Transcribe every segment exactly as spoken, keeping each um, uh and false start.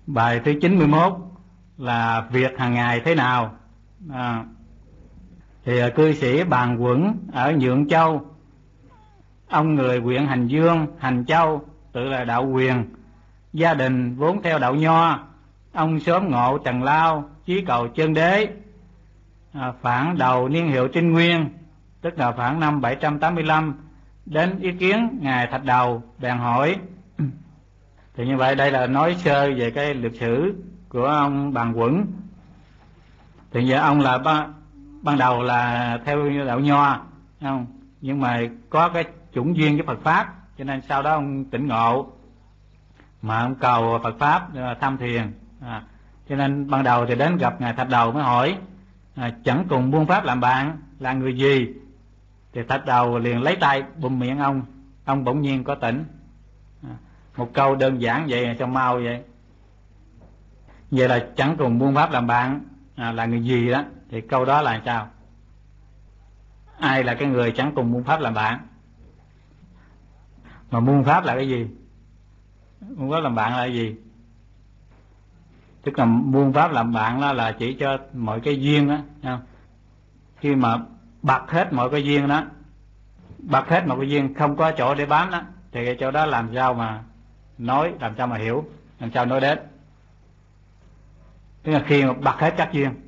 Bài thứ chín mươi mốt là việc hàng ngày thế nào. À, thì cư sĩ Bàn Quẩn ở Nhượng Châu, ông người huyện Hành Dương, Hành Châu, tự là đạo Quyền, gia đình vốn theo đạo Nho. Ông sớm ngộ Trần Lao, chí cầu chân đế. À, khoảng đầu niên hiệu Trinh Nguyên, tức là khoảng năm bảy trăm tám mươi lăm, đến ý kiến ngài Thạch Đầu, bèn hỏi. Thì như vậy đây là nói sơ về cái lịch sử của ông Bàn Quẩn. Thì giờ ông là ban, ban đầu là theo đạo Nho, không? Nhưng mà có cái chủng duyên với Phật pháp, cho nên sau đó ông tỉnh ngộ mà ông cầu Phật pháp tham thiền. À, cho nên ban đầu thì đến gặp ngài Thạch Đầu mới hỏi, à, chẳng cùng buôn pháp làm bạn là người gì? Thì Thạch Đầu liền lấy tay bụm miệng ông, ông bỗng nhiên có tỉnh. À, một câu đơn giản vậy cho mau vậy. Vậy là chẳng cùng buôn pháp làm bạn à, là người gì đó. Thì câu đó là sao? Ai là cái người chẳng cùng buôn pháp làm bạn? Mà buôn pháp là cái gì? Buôn pháp làm bạn là cái gì? Tức là buôn pháp làm bạn đó là chỉ cho mọi cái duyên đó, không? Khi mà bật hết mọi cái duyên đó, bật hết mọi cái duyên, không có chỗ để bám đó, thì cái chỗ đó làm sao mà nói, làm sao mà hiểu, làm sao nói đến. Tức là khi mà bật hết các duyên.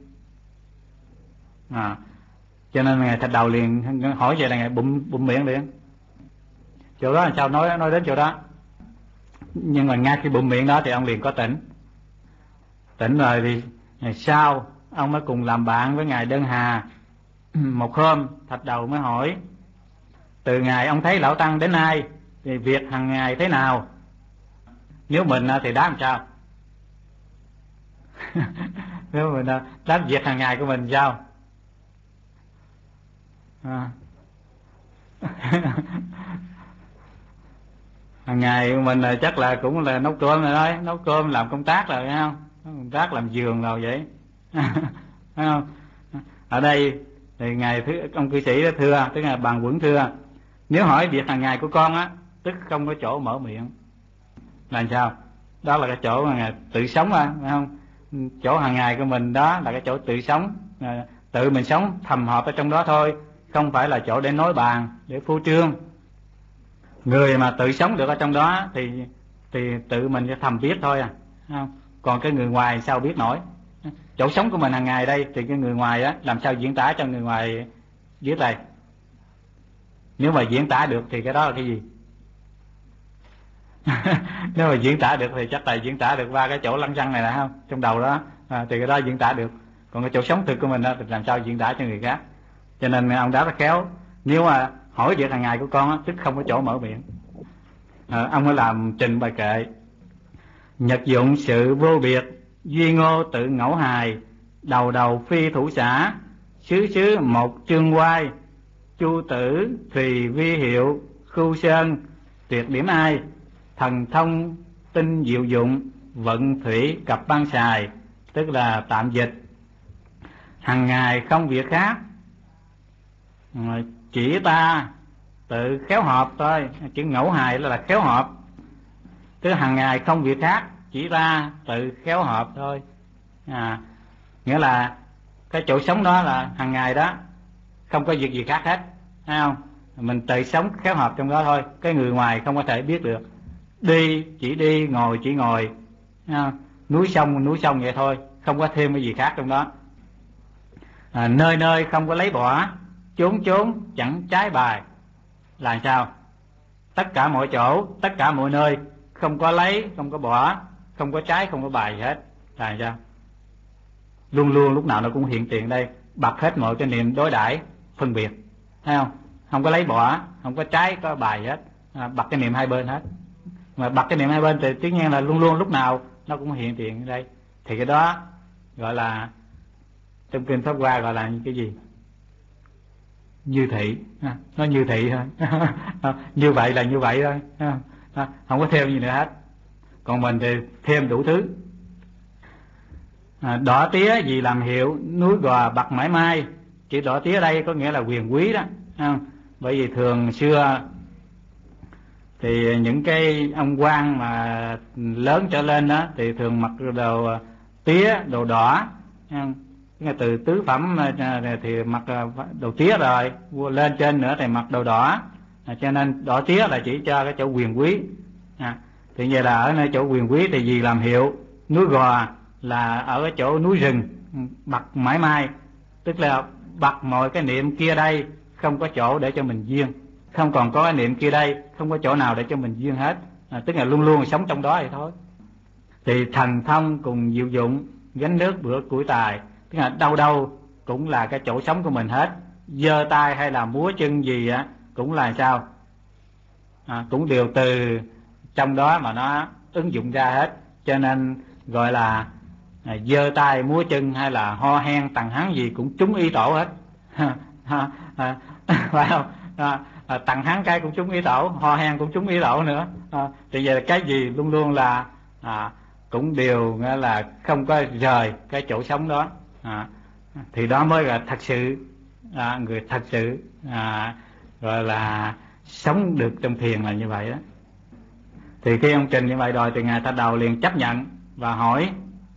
À, cho nên ngài Thạch Đầu liền hỏi vậy là ngài bụm bụm miệng liền. Chỗ đó làm sao nói nói đến chỗ đó. Nhưng mà ngay khi bụm miệng đó thì ông liền có tỉnh. Tỉnh rồi thì ngày sau ông mới cùng làm bạn với ngài Đơn Hà. Một hôm Thạch Đầu mới hỏi, từ ngày ông thấy lão tăng đến nay thì việc hàng ngày thế nào? Nếu mình thì đáp làm sao? Nếu mình đáp việc hàng ngày của mình sao? À. Hàng ngày của mình là chắc là cũng là nấu cơm rồi đó, nấu cơm làm công tác rồi, phải không? Công tác làm giường rồi vậy. Phải không? Ở đây thì ngài thứ ông cư sĩ đó thưa, tức là Bàn Quẩn thưa, nếu hỏi việc hàng ngày của con á, tức không có chỗ mở miệng. Làm sao? Đó là cái chỗ mà ngài tự sống á, phải không? Chỗ hàng ngày của mình đó là cái chỗ tự sống, tự mình sống thầm họp ở trong đó thôi, không phải là chỗ để nói bàn, để phô trương. Người mà tự sống được ở trong đó thì thì tự mình thầm biết thôi à, không? Còn cái người ngoài sao biết nổi. Chỗ sống của mình hàng ngày đây thì cái người ngoài á làm sao diễn tả cho người ngoài biết đây? Nếu mà diễn tả được thì cái đó là cái gì? Nếu mà diễn tả được thì chắc là diễn tả được ba cái chỗ lăng xăng này là không? Trong đầu đó à, thì cái đó diễn tả được. Còn cái chỗ sống thực của mình đó thì làm sao diễn tả cho người khác? Cho nên ông đáp rất khéo. Nếu mà hỏi việc hàng ngày của con á, tức không có chỗ mở miệng. À, ông mới làm trình bài kệ: nhật dụng sự vô biệt, duy ngô tự ngẫu hài, đầu đầu phi thủ xã, xứ xứ một chương quai, chu tử thùy vi hiệu, khu sơn tuyệt điểm ai, thần thông tinh diệu dụng, vận thủy cập ban xài. Tức là tạm dịch: hàng ngày không việc khác, chỉ ta tự khéo hợp thôi. Chữ ngẫu hài là, là khéo hợp, tức hàng ngày không việc khác, chỉ ta tự khéo hợp thôi. À, nghĩa là cái chỗ sống đó là hàng ngày đó không có việc gì khác hết, thấy không? Mình tự sống khéo hợp trong đó thôi, cái người ngoài không có thể biết được. Đi chỉ đi, ngồi chỉ ngồi, núi sông núi sông vậy thôi, không có thêm cái gì khác trong đó. À, nơi nơi không có lấy bỏ, chốn chốn chẳng trái bài. Là sao? Tất cả mọi chỗ, tất cả mọi nơi, không có lấy, không có bỏ, không có trái, không có bài gì hết. Là sao? Luôn luôn lúc nào nó cũng hiện tiền đây, bật hết mọi cái niệm đối đãi phân biệt, thấy không? Không có lấy bỏ, không có trái, có bài hết, à, bật cái niệm hai bên hết. Mà bật cái niệm hai bên thì tất nhiên là luôn luôn lúc nào nó cũng hiện tiền ở đây. Thì cái đó gọi là, trong kinh Pháp Hoa gọi là cái gì? Như thị. Nó như thị thôi. Như vậy là như vậy thôi, không có thêm gì nữa hết. Còn mình thì thêm đủ thứ. À, đỏ tía vì làm hiệu, núi gò bạc mãi mai. Chữ đỏ tía đây có nghĩa là quyền quý đó, không? Bởi vì thường xưa Thì những cái ông quan mà lớn trở lên đó thì thường mặc đồ tía, đồ đỏ, từ tứ phẩm thì mặc đồ tía rồi, lên trên nữa thì mặc đồ đỏ, cho nên đỏ tía là chỉ cho cái chỗ quyền quý. À, thì vậy là ở nơi chỗ quyền quý thì vì làm hiệu, núi Gò là ở cái chỗ núi rừng bặt mãi mai, tức là bặt mọi cái niệm kia đây không có chỗ để cho mình duyên, không còn có cái niệm kia đây không có chỗ nào để cho mình duyên hết, à, tức là luôn luôn sống trong đó thì thôi. Thì thần thông cùng diệu dụng, gánh nước bữa củi tài, tức là đâu đâu cũng là cái chỗ sống của mình hết, giơ tay hay là múa chân gì á cũng là sao, à, cũng đều từ trong đó mà nó ứng dụng ra hết, cho nên gọi là à, giơ tay múa chân hay là ho hen tằng hắng gì cũng trúng ý tổ hết. à, à, phải không? À, à, tằng hắng cái cũng trúng ý tổ, ho hen cũng trúng ý tổ nữa. À, thì vậy là cái gì luôn luôn là à, cũng đều nghĩa là không có rời cái chỗ sống đó. À, thì đó mới là thật sự à, người thật sự à, gọi là sống được trong thiền là như vậy đó. Thì khi ông trình như vậy rồi thì ngài Thạch Đầu liền chấp nhận và hỏi: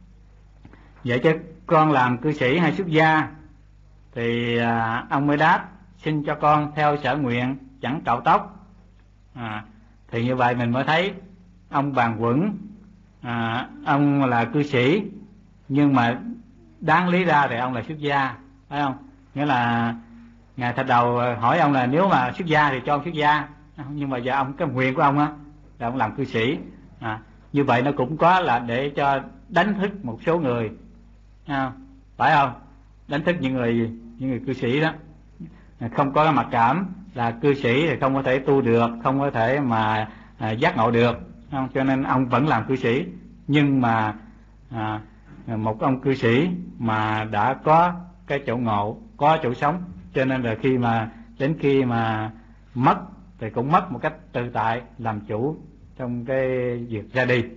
vậy chứ con làm cư sĩ hay xuất gia? Thì à, ông mới đáp: xin cho con theo sở nguyện, chẳng cạo tóc. À, thì như vậy mình mới thấy ông Bàn Quẩn à, ông là cư sĩ nhưng mà đáng lý ra thì ông là xuất gia, phải không? Nghĩa là ngài Thạch Đầu hỏi ông là nếu mà xuất gia thì cho ông xuất gia, nhưng mà giờ ông cái nguyện của ông á là ông làm cư sĩ. À, như vậy nó cũng có là để cho đánh thức một số người, à, phải không? Đánh thức những người những người cư sĩ đó không có cái mặc cảm là cư sĩ thì không có thể tu được, không có thể mà à, giác ngộ được, không? Cho nên ông vẫn làm cư sĩ, nhưng mà à, một ông cư sĩ mà đã có cái chỗ ngộ, có chỗ sống, cho nên là khi mà đến khi mà mất thì cũng mất một cách tự tại, làm chủ trong cái việc ra đi.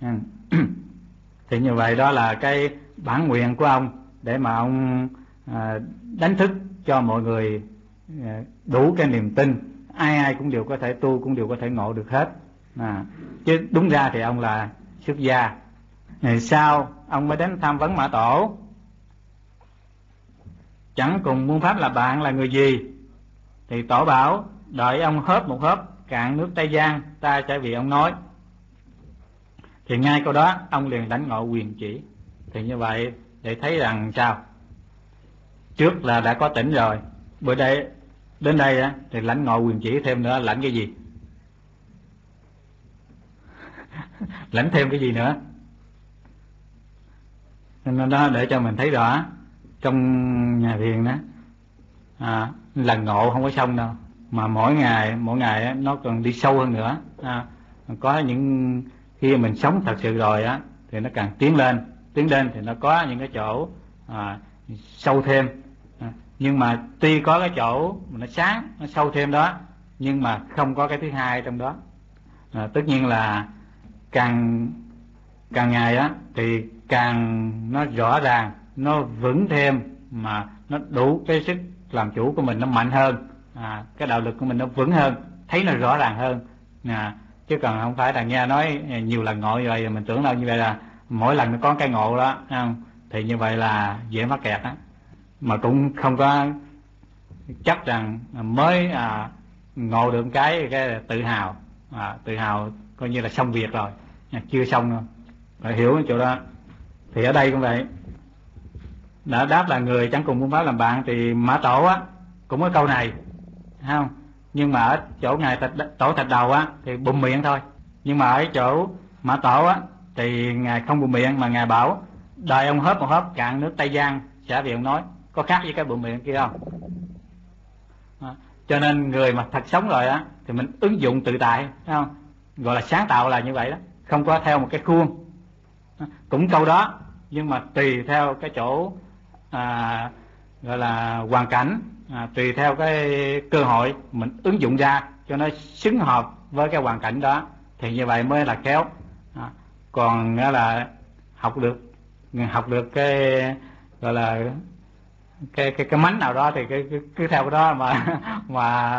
Thì như vậy đó là cái bản nguyện của ông để mà ông à, đánh thức cho mọi người à, đủ cái niềm tin, ai ai cũng đều có thể tu, cũng đều có thể ngộ được hết. À, chứ đúng ra thì ông là xuất gia. Ngày sau ông mới đến tham vấn Mã Tổ: chẳng cùng muôn pháp là bạn là người gì? Thì Tổ bảo: đợi ông hớp một hớp cạn nước Tây Giang, ta sẽ vì ông nói. Thì ngay câu đó ông liền đánh ngộ quyền chỉ. Thì như vậy để thấy rằng sao, trước là đã có tỉnh rồi, bữa đây đến đây á, thì lãnh ngộ quyền chỉ thêm nữa, lãnh cái gì? Lãnh thêm cái gì nữa? Nên đó để cho mình thấy rõ trong nhà thiền đó à, lần ngộ không có xong đâu, mà mỗi ngày mỗi ngày á, nó còn đi sâu hơn nữa. À, có những khi mình sống thật sự rồi á thì nó càng tiến lên, tiến lên thì nó có những cái chỗ à, sâu thêm. À, nhưng mà tuy có cái chỗ mà nó sáng, nó sâu thêm đó, nhưng mà không có cái thứ hai trong đó. À, tất nhiên là càng càng ngày á thì càng nó rõ ràng, nó vững thêm, mà nó đủ cái sức làm chủ của mình, nó mạnh hơn, à, cái đạo lực của mình nó vững hơn, thấy nó rõ ràng hơn. À, chứ còn không phải là nghe nói nhiều lần ngộ rồi mình tưởng đâu như vậy là mỗi lần nó có cái ngộ đó, không? Thì như vậy là dễ mắc kẹt á, mà cũng không có chắc rằng mới à, ngộ được cái cái tự hào, à, tự hào coi như là xong việc rồi, chưa xong đâu, phải hiểu cái chỗ đó. Thì ở đây cũng vậy, đã đáp là người chẳng cùng muôn pháp làm bạn, thì Mã Tổ á cũng có câu này, thấy không? Nhưng mà ở chỗ ngài thạch, Tổ Thạch Đầu á thì bụm miệng thôi, nhưng mà ở chỗ Mã Tổ á thì ngài không bụm miệng, mà ngài bảo đợi ông hớp một hớp cạn nước Tây Giang sẽ vì ông nói. Có khác với cái bụm miệng kia không? À, cho nên người mà thật sống rồi á thì mình ứng dụng tự tại, thấy không? Gọi là sáng tạo là như vậy đó, không có theo một cái khuôn. À, cũng câu đó nhưng mà tùy theo cái chỗ à, gọi là hoàn cảnh, à, tùy theo cái cơ hội mình ứng dụng ra cho nó xứng hợp với cái hoàn cảnh đó, thì như vậy mới là khéo. À, còn là học được học được cái gọi là cái cái cái mánh nào đó thì cái, cái cứ theo cái đó mà mà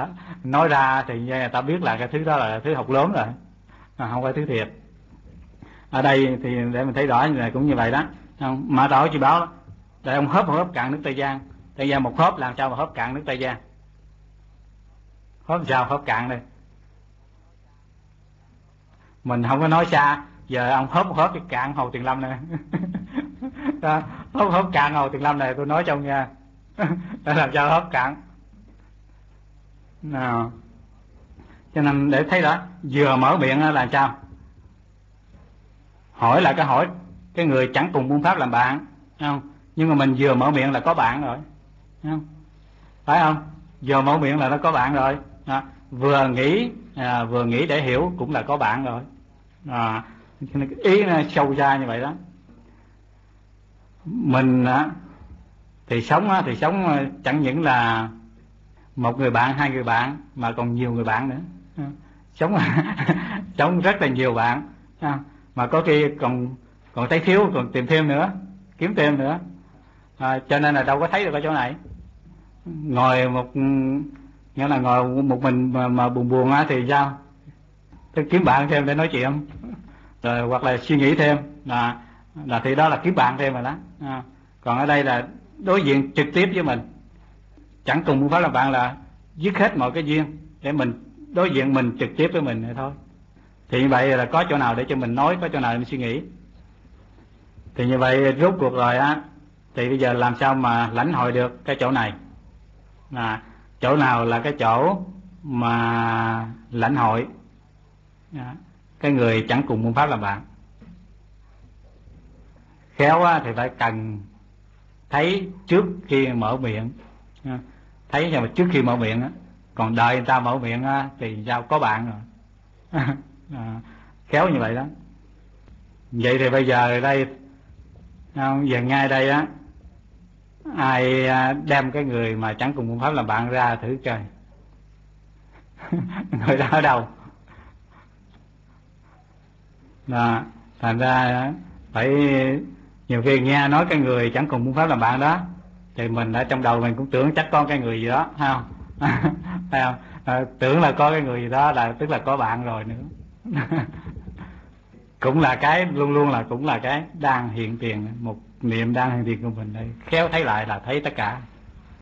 nói ra thì người ta biết là cái thứ đó là thứ học lớn rồi, không phải thứ thiệt. Ở đây thì để mình thấy rõ như này cũng như vậy đó. Mà Đạo chỉ báo để ông hớp hớp cạn nước Tây Giang. Tây Giang một hớp làm sao mà hớp cạn nước Tây Giang? Hớp sao hớp cạn đây? Mình không có nói xa, giờ ông hớp hớp cái cạn Hồ Tuyền Lâm này. hớp hớp cạn Hồ Tuyền Lâm này tôi nói cho ông nha. Để làm sao hớp cạn nào. Cho nên để thấy đó, vừa mở miệng là sao? Hỏi là cái hỏi cái người chẳng cùng buôn pháp làm bạn, không? Nhưng mà mình vừa mở miệng là có bạn rồi, không? Phải không? Vừa mở miệng là nó có bạn rồi. Đó. Vừa nghĩ à, vừa nghĩ để hiểu cũng là có bạn rồi. À, ý nó sâu ra như vậy đó. Mình á, thì sống á, thì sống chẳng những là một người bạn, hai người bạn, mà còn nhiều người bạn nữa. Sống sống rất là nhiều bạn, mà có khi còn còn thấy thiếu còn tìm thêm nữa, kiếm thêm nữa. À, cho nên là đâu có thấy được ở chỗ này. Ngồi một nghĩa là ngồi một mình mà, mà buồn buồn á thì sao? Tôi kiếm bạn thêm để nói chuyện, rồi hoặc là suy nghĩ thêm, là là thì đó là kiếm bạn thêm rồi đó. À, còn ở đây là đối diện trực tiếp với mình, chẳng cùng muốn phải là bạn, là dứt hết mọi cái duyên để mình đối diện mình trực tiếp với mình này thôi. Thì như vậy là có chỗ nào để cho mình nói, có chỗ nào để mình suy nghĩ. Thì như vậy rốt cuộc rồi á, thì bây giờ làm sao mà lãnh hội được cái chỗ này? À, chỗ nào là cái chỗ mà lãnh hội à, cái người chẳng cùng môn pháp làm bạn? Khéo á, thì phải cần thấy trước khi mở miệng, à, thấy nhưng mà trước khi mở miệng á, còn đợi người ta mở miệng á, thì sao có bạn rồi. À, khéo như vậy đó. Vậy thì bây giờ đây về ngay đây á, ai đem cái người mà chẳng cùng môn pháp làm bạn ra thử chơi. Người đó ở đâu? Đó, thành ra phải nhiều khi nghe nói cái người chẳng cùng môn pháp làm bạn đó, thì mình ở trong đầu mình cũng tưởng chắc có cái người gì đó, phải không? Phải không? À, tưởng là có cái người gì đó là tức là có bạn rồi nữa. Cũng là cái luôn luôn là cũng là cái đang hiện tiền, một niệm đang hiện tiền của mình đây, khéo thấy lại là thấy tất cả.